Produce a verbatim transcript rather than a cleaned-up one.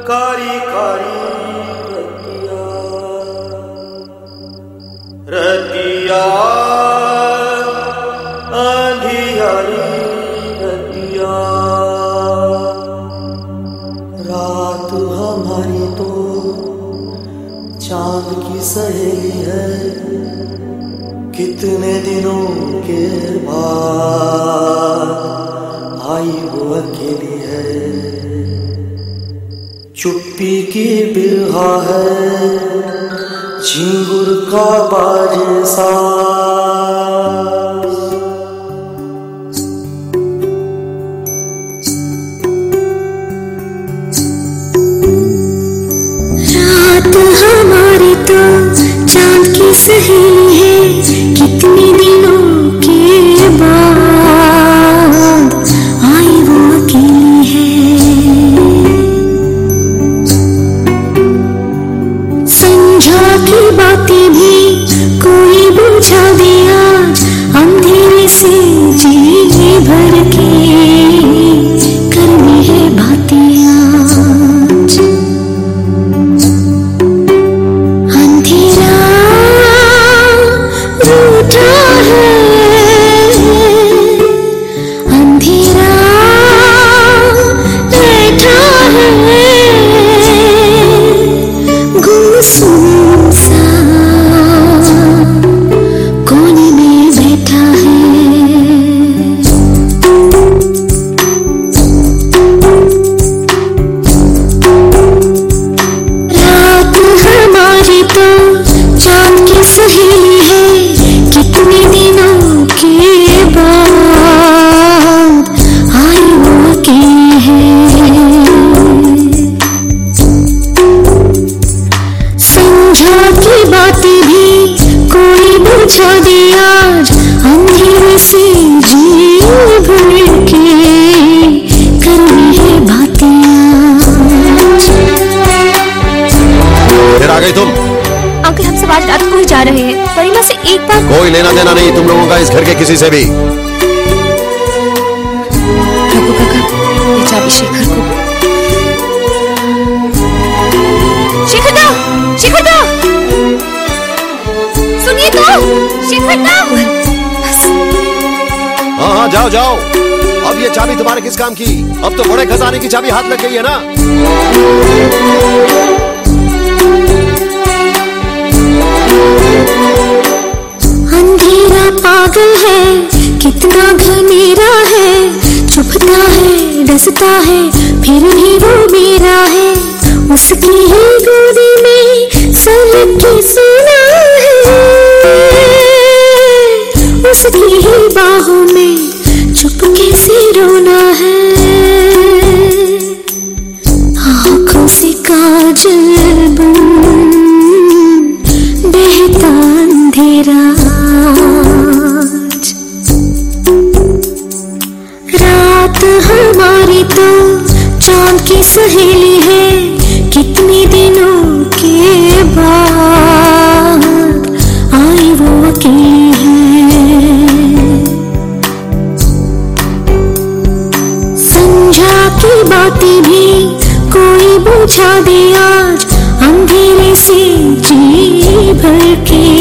कारी कारी रतिया रतिया अंधियारी रतिया। रात हमारी तो चांद की सहेली है, कितने दिनों के बाद आई वो अकेली है। चुप्पी की बिरहा है झिंगुर का बाजे सा। रात हमारी तो चांद की सहेली है, कितने दिनों के बाद आई वो अकेली है। संझा की बातें भी कोई बुझा दे आज, अंधेरे से जी भर के करनी है बातें आज। अंधेरा रूठा है, अंधेरा बैठा है, गुमसुम सा कोने में बैठा है। रात हमारी तो चांद की सहेली है, कितने दिनों के बाद आई वो अकेली है। संझा की बातें भी कोई बुझा दे आज, अंधेरे से जी भर के करनी है बातें आज। फिर आ गई तुम? अंकल हम सब आज रात को ही जा रहे हैं, परिणा से एक बार कोई लेना देना नहीं तुम लोगों का इस घर के किसी से भी। रघु काका ये चाबी शेखर को। शेखर दा, शेखर दा, सुनिए तो, शेखर दा। हाँ हाँ जाओ जाओ, अब ये चाबी तुम्हारे किस काम की? अब तो बड़े खजाने की चाबी हाथ लग गई है ना। अंधेरा पागल है, कितना घनेरा है, चुभता है डसता है फिर भी वो मेरा है। उसकी ही गोदी में सर के सोना है, उसकी ही बाहों में चुपके से रोना है। आँखों से काजल बन बहता अंधेरा आज। रात हमारी तो चांद की सहेली है, कितने दिनों के बाद आई वो अकेली है। संझा की बातें भी कोई बुझा दे आज, अंधेरे से जी भर के